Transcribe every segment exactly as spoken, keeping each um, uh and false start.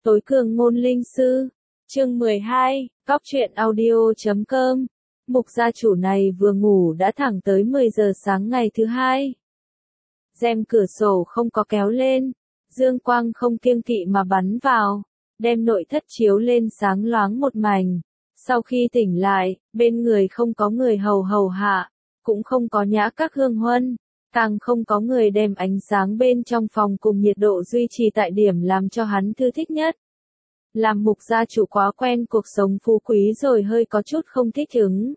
Tối cường ngôn linh sư, chương mười hai, cóc truyện audio chấm com. Mục gia chủ này vừa ngủ đã thẳng tới mười giờ sáng ngày thứ hai. Rèm cửa sổ không có kéo lên, dương quang không kiêng kỵ mà bắn vào, đem nội thất chiếu lên sáng loáng một mảnh. Sau khi tỉnh lại, bên người không có người hầu hầu hạ, cũng không có nhã các hương huân, càng không có người đem ánh sáng bên trong phòng cùng nhiệt độ duy trì tại điểm làm cho hắn thư thích nhất. Làm mục gia chủ quá quen cuộc sống phú quý rồi hơi có chút không thích ứng.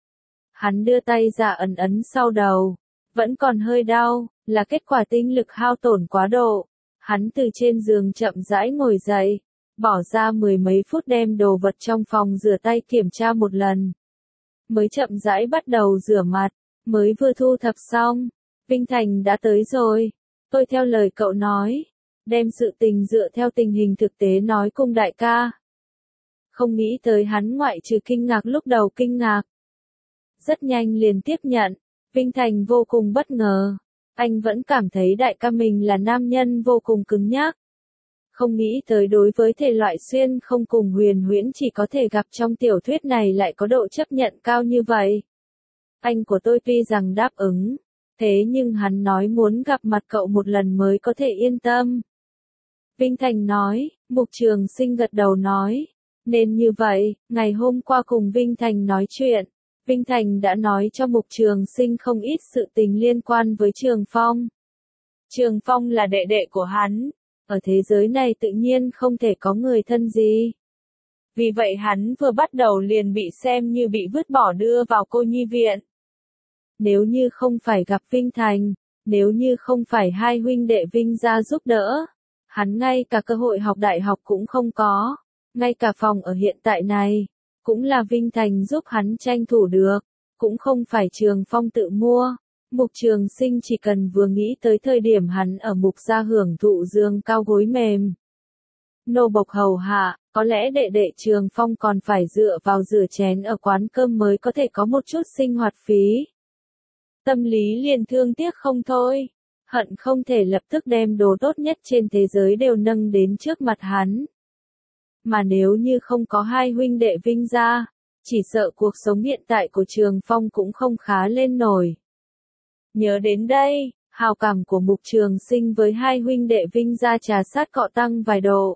Hắn đưa tay ra ấn ấn sau đầu, vẫn còn hơi đau, là kết quả tinh lực hao tổn quá độ. Hắn từ trên giường chậm rãi ngồi dậy, bỏ ra mười mấy phút đem đồ vật trong phòng rửa tay kiểm tra một lần. Mới chậm rãi bắt đầu rửa mặt, mới vừa thu thập xong, Vinh Thành đã tới rồi. Tôi theo lời cậu nói, đem sự tình dựa theo tình hình thực tế nói cùng đại ca. Không nghĩ tới hắn ngoại trừ kinh ngạc lúc đầu kinh ngạc. Rất nhanh liền tiếp nhận, Vinh Thành vô cùng bất ngờ. Anh vẫn cảm thấy đại ca mình là nam nhân vô cùng cứng nhắc. Không nghĩ tới đối với thể loại xuyên không cùng huyền huyễn chỉ có thể gặp trong tiểu thuyết này lại có độ chấp nhận cao như vậy. Anh của tôi tuy rằng đáp ứng, thế nhưng hắn nói muốn gặp mặt cậu một lần mới có thể yên tâm. Vinh Thành nói, Mục Trường Sinh gật đầu nói, nên như vậy, ngày hôm qua cùng Vinh Thành nói chuyện, Vinh Thành đã nói cho Mục Trường Sinh không ít sự tình liên quan với Trường Phong. Trường Phong là đệ đệ của hắn, ở thế giới này tự nhiên không thể có người thân gì. Vì vậy hắn vừa bắt đầu liền bị xem như bị vứt bỏ đưa vào cô nhi viện. Nếu như không phải gặp Vinh Thành, nếu như không phải hai huynh đệ Vinh gia giúp đỡ, hắn ngay cả cơ hội học đại học cũng không có, ngay cả phòng ở hiện tại này, cũng là Vinh Thành giúp hắn tranh thủ được, cũng không phải Trường Phong tự mua. Mục Trường Sinh chỉ cần vừa nghĩ tới thời điểm hắn ở Mục gia hưởng thụ giường cao gối mềm, nô bộc hầu hạ, có lẽ đệ đệ Trường Phong còn phải dựa vào rửa chén ở quán cơm mới có thể có một chút sinh hoạt phí. Tâm lý liền thương tiếc không thôi, hận không thể lập tức đem đồ tốt nhất trên thế giới đều nâng đến trước mặt hắn. Mà nếu như không có hai huynh đệ Vinh gia, chỉ sợ cuộc sống hiện tại của Trường Phong cũng không khá lên nổi. Nhớ đến đây, hào cảm của Mục Trường Sinh với hai huynh đệ Vinh gia trà sát cọ tăng vài độ.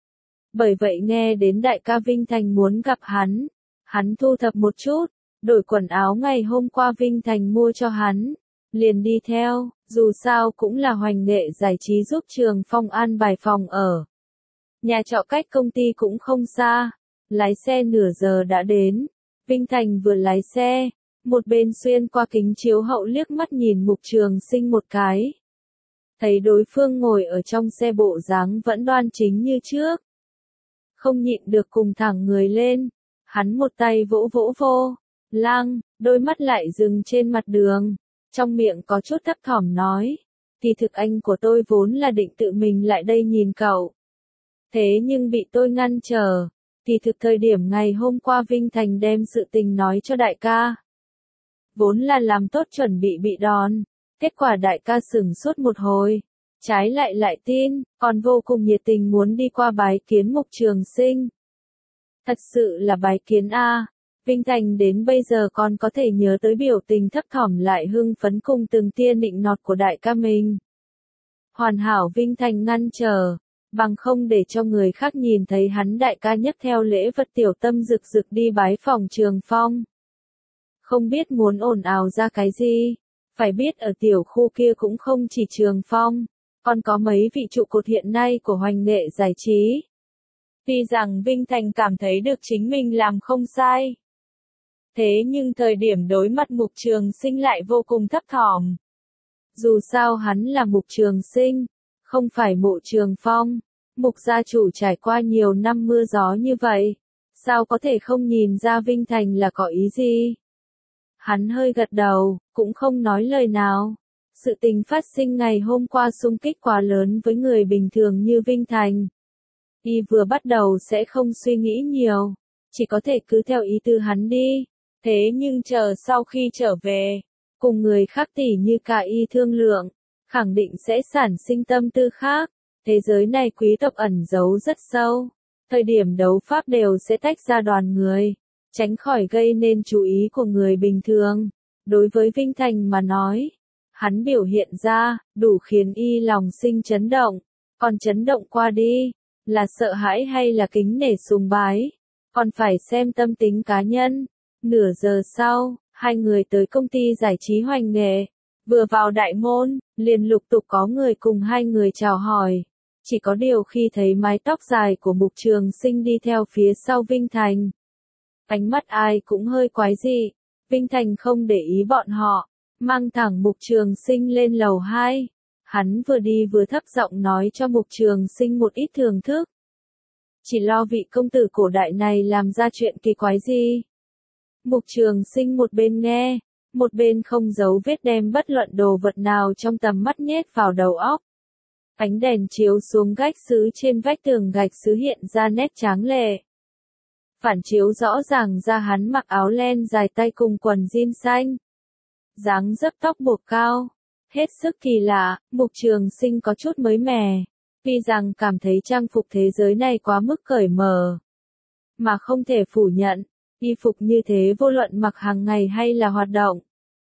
Bởi vậy nghe đến đại ca Vinh Thành muốn gặp hắn, hắn thu thập một chút, đổi quần áo ngày hôm qua Vinh Thành mua cho hắn, liền đi theo, dù sao cũng là hoành nghệ giải trí giúp Trường Phong an bài phòng ở. Nhà trọ cách công ty cũng không xa, lái xe nửa giờ đã đến. Vinh Thành vừa lái xe, một bên xuyên qua kính chiếu hậu liếc mắt nhìn Mục Trường Sinh một cái. Thấy đối phương ngồi ở trong xe bộ dáng vẫn đoan chính như trước. Không nhịn được cùng thẳng người lên, hắn một tay vỗ vỗ vô, lang, đôi mắt lại dừng trên mặt đường, trong miệng có chút thấp thỏm nói, kỳ thực anh của tôi vốn là định tự mình lại đây nhìn cậu. Thế nhưng bị tôi ngăn trở, kỳ thực thời điểm ngày hôm qua Vinh Thành đem sự tình nói cho đại ca. Vốn là làm tốt chuẩn bị bị đòn, kết quả đại ca sửng sốt một hồi, trái lại lại tin, còn vô cùng nhiệt tình muốn đi qua bái kiến Mục Trường Sinh. Thật sự là bái kiến a. Vinh Thành đến bây giờ còn có thể nhớ tới biểu tình thấp thỏm lại hưng phấn cùng từng tia nịnh nọt của đại ca mình. Hoàn hảo Vinh Thành ngăn trở, bằng không để cho người khác nhìn thấy hắn đại ca nhấc theo lễ vật tiểu tâm rực rực đi bái phòng Trường Phong. Không biết muốn ồn ào ra cái gì, phải biết ở tiểu khu kia cũng không chỉ Trường Phong, còn có mấy vị trụ cột hiện nay của hoành nghệ giải trí. Tuy rằng Vinh Thành cảm thấy được chính mình làm không sai. Thế nhưng thời điểm đối mặt Mục Trường Sinh lại vô cùng thấp thỏm. Dù sao hắn là Mục Trường Sinh, không phải Mộ Trường Phong. Mục gia chủ trải qua nhiều năm mưa gió như vậy, sao có thể không nhìn ra Vinh Thành là có ý gì? Hắn hơi gật đầu, cũng không nói lời nào. Sự tình phát sinh ngày hôm qua xung kích quá lớn với người bình thường như Vinh Thành. Y vừa bắt đầu sẽ không suy nghĩ nhiều, chỉ có thể cứ theo ý tư hắn đi. Thế nhưng chờ sau khi trở về, cùng người khác tỉ như cả y thương lượng, khẳng định sẽ sản sinh tâm tư khác. Thế giới này quý tộc ẩn giấu rất sâu. Thời điểm đấu pháp đều sẽ tách ra đoàn người, tránh khỏi gây nên chú ý của người bình thường. Đối với Vinh Thành mà nói, hắn biểu hiện ra, đủ khiến y lòng sinh chấn động. Còn chấn động qua đi, là sợ hãi hay là kính nể sùng bái, còn phải xem tâm tính cá nhân. Nửa giờ sau, hai người tới công ty giải trí Hoành Nghệ. Vừa vào đại môn, liền lục tục có người cùng hai người chào hỏi. Chỉ có điều khi thấy mái tóc dài của Mục Trường Sinh đi theo phía sau Vinh Thành, ánh mắt ai cũng hơi quái dị. Vinh Thành không để ý bọn họ, mang thẳng Mục Trường Sinh lên lầu hai. Hắn vừa đi vừa thấp giọng nói cho Mục Trường Sinh một ít thưởng thức. Chỉ lo vị công tử cổ đại này làm ra chuyện kỳ quái gì. Mục Trường Sinh một bên nghe, một bên không giấu vết đem bất luận đồ vật nào trong tầm mắt nhét vào đầu óc. Ánh đèn chiếu xuống gạch sứ trên vách tường gạch sứ hiện ra nét tráng lệ. Phản chiếu rõ ràng ra hắn mặc áo len dài tay cùng quần jean xanh. Dáng dấp tóc buộc cao. Hết sức kỳ lạ, Mục Trường Sinh có chút mới mẻ. Vì rằng cảm thấy trang phục thế giới này quá mức cởi mở. Mà không thể phủ nhận, y phục như thế vô luận mặc hàng ngày hay là hoạt động,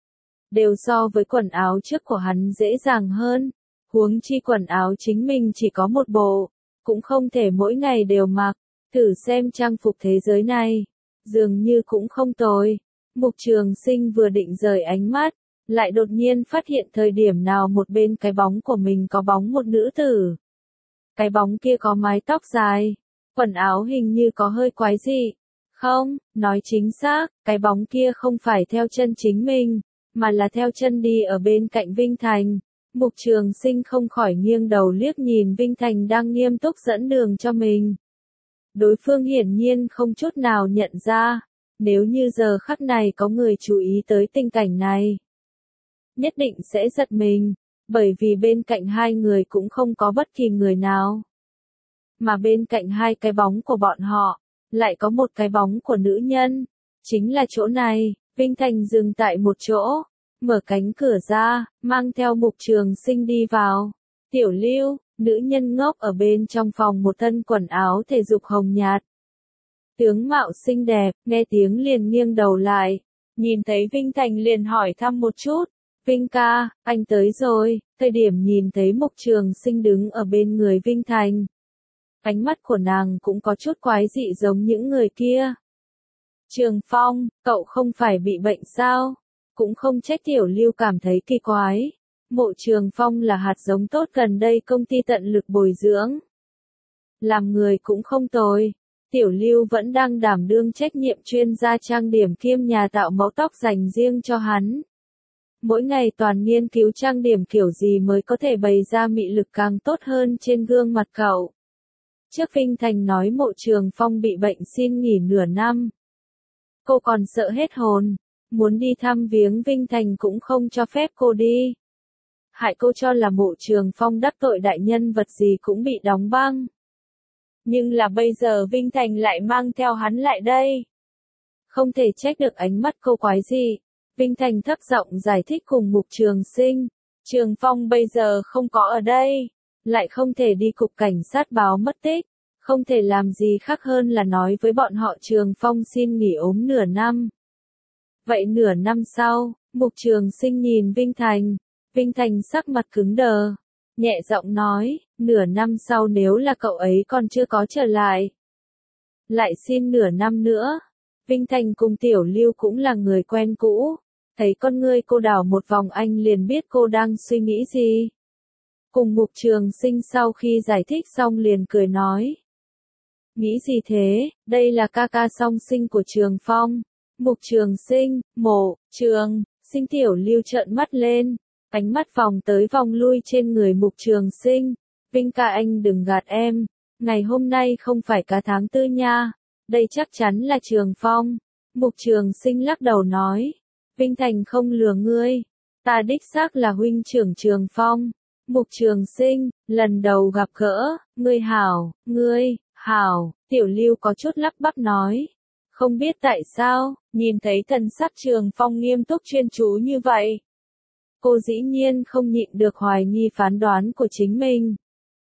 đều so với quần áo trước của hắn dễ dàng hơn. Huống chi quần áo chính mình chỉ có một bộ, cũng không thể mỗi ngày đều mặc. Thử xem trang phục thế giới này, dường như cũng không tồi. Mục Trường Sinh vừa định rời ánh mắt, lại đột nhiên phát hiện thời điểm nào một bên cái bóng của mình có bóng một nữ tử. Cái bóng kia có mái tóc dài, quần áo hình như có hơi quái dị. Không, nói chính xác, cái bóng kia không phải theo chân chính mình, mà là theo chân đi ở bên cạnh Vinh Thành. Mục Trường Sinh không khỏi nghiêng đầu liếc nhìn Vinh Thành đang nghiêm túc dẫn đường cho mình. Đối phương hiển nhiên không chút nào nhận ra, nếu như giờ khắc này có người chú ý tới tình cảnh này, nhất định sẽ giật mình, bởi vì bên cạnh hai người cũng không có bất kỳ người nào. Mà bên cạnh hai cái bóng của bọn họ, lại có một cái bóng của nữ nhân, chính là chỗ này. Vinh Thành dừng tại một chỗ, mở cánh cửa ra, mang theo Mục Trường Sinh đi vào. Tiểu Lưu, nữ nhân ngốc ở bên trong phòng một thân quần áo thể dục hồng nhạt. Tướng mạo xinh đẹp, nghe tiếng liền nghiêng đầu lại, nhìn thấy Vinh Thành liền hỏi thăm một chút. Vinh ca, anh tới rồi. Thời điểm nhìn thấy Mục Trường Sinh đứng ở bên người Vinh Thành, ánh mắt của nàng cũng có chút quái dị giống những người kia. Trường Phong, cậu không phải bị bệnh sao? Cũng không trách Tiểu Lưu cảm thấy kỳ quái. Mộ Trường Phong là hạt giống tốt gần đây công ty tận lực bồi dưỡng. Làm người cũng không tồi. Tiểu Lưu vẫn đang đảm đương trách nhiệm chuyên gia trang điểm kiêm nhà tạo mẫu tóc dành riêng cho hắn. Mỗi ngày toàn nghiên cứu trang điểm kiểu gì mới có thể bày ra mị lực càng tốt hơn trên gương mặt cậu. Trước Vinh Thành nói Mộ Trường Phong bị bệnh xin nghỉ nửa năm, cô còn sợ hết hồn, muốn đi thăm viếng Vinh Thành cũng không cho phép cô đi. Hại cô cho là Mộ Trường Phong đắc tội đại nhân vật gì cũng bị đóng băng. Nhưng là bây giờ Vinh Thành lại mang theo hắn lại đây. Không thể trách được ánh mắt cô quái gì. Vinh Thành thấp giọng giải thích cùng Mục Trường Sinh. Trường Phong bây giờ không có ở đây, lại không thể đi cục cảnh sát báo mất tích, không thể làm gì khác hơn là nói với bọn họ Trường Phong xin nghỉ ốm nửa năm. Vậy nửa năm sau, Mục Trường Sinh nhìn Vinh Thành, Vinh Thành sắc mặt cứng đờ, nhẹ giọng nói, nửa năm sau nếu là cậu ấy còn chưa có trở lại, lại xin nửa năm nữa. Vinh Thành cùng Tiểu Lưu cũng là người quen cũ, thấy con ngươi cô đảo một vòng anh liền biết cô đang suy nghĩ gì. Cùng Mục Trường Sinh sau khi giải thích xong liền cười nói. Nghĩ gì thế, đây là ca ca song sinh của Trường Phong. Mục Trường Sinh, Mộ, Trường, Sinh. Tiểu Lưu trợn mắt lên, ánh mắt vòng tới vòng lui trên người Mục Trường Sinh. Vinh ca anh đừng gạt em, ngày hôm nay không phải cả tháng tư nha, đây chắc chắn là Trường Phong. Mục Trường Sinh lắc đầu nói, Vinh Thành không lừa ngươi, ta đích xác là huynh trưởng Trường Phong. Mục Trường Sinh, lần đầu gặp gỡ, ngươi hảo, ngươi, hảo. Tiểu Lưu có chút lắp bắp nói, không biết tại sao, nhìn thấy thần sắc Trường Phong nghiêm túc chuyên chú như vậy, cô dĩ nhiên không nhịn được hoài nghi phán đoán của chính mình.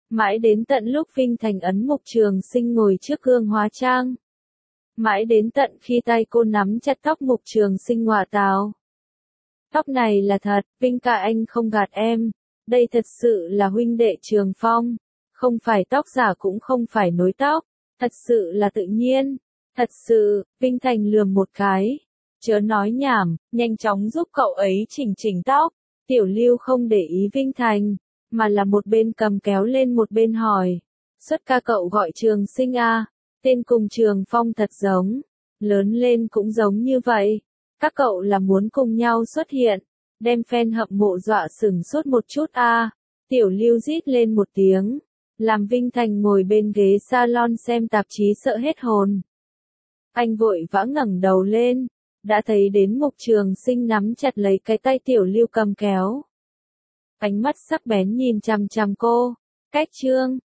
Mãi đến tận lúc Vinh Thành ấn Mục Trường Sinh ngồi trước gương hóa trang. Mãi đến tận khi tay cô nắm chặt tóc Mục Trường Sinh ngọa tào. Tóc này là thật, Vinh ca anh không gạt em. Đây thật sự là huynh đệ Trường Phong. Không phải tóc giả cũng không phải nối tóc. Thật sự là tự nhiên. Thật sự, Vinh Thành lườm một cái. Chớ nói nhảm, nhanh chóng giúp cậu ấy chỉnh chỉnh tóc. Tiểu Lưu không để ý Vinh Thành, mà là một bên cầm kéo lên một bên hỏi. Xuất ca cậu gọi Trường Sinh à, tên cùng Trường Phong thật giống. Lớn lên cũng giống như vậy. Các cậu là muốn cùng nhau xuất hiện, đem fan hâm mộ dọa sửng sốt một chút à. Tiểu Lưu rít lên một tiếng, làm Vinh Thành ngồi bên ghế salon xem tạp chí sợ hết hồn. Anh vội vã ngẩng đầu lên, đã thấy đến Mục Trường Sinh nắm chặt lấy cái tay Tiểu Lưu cầm kéo. Ánh mắt sắc bén nhìn chằm chằm cô. Cách trương,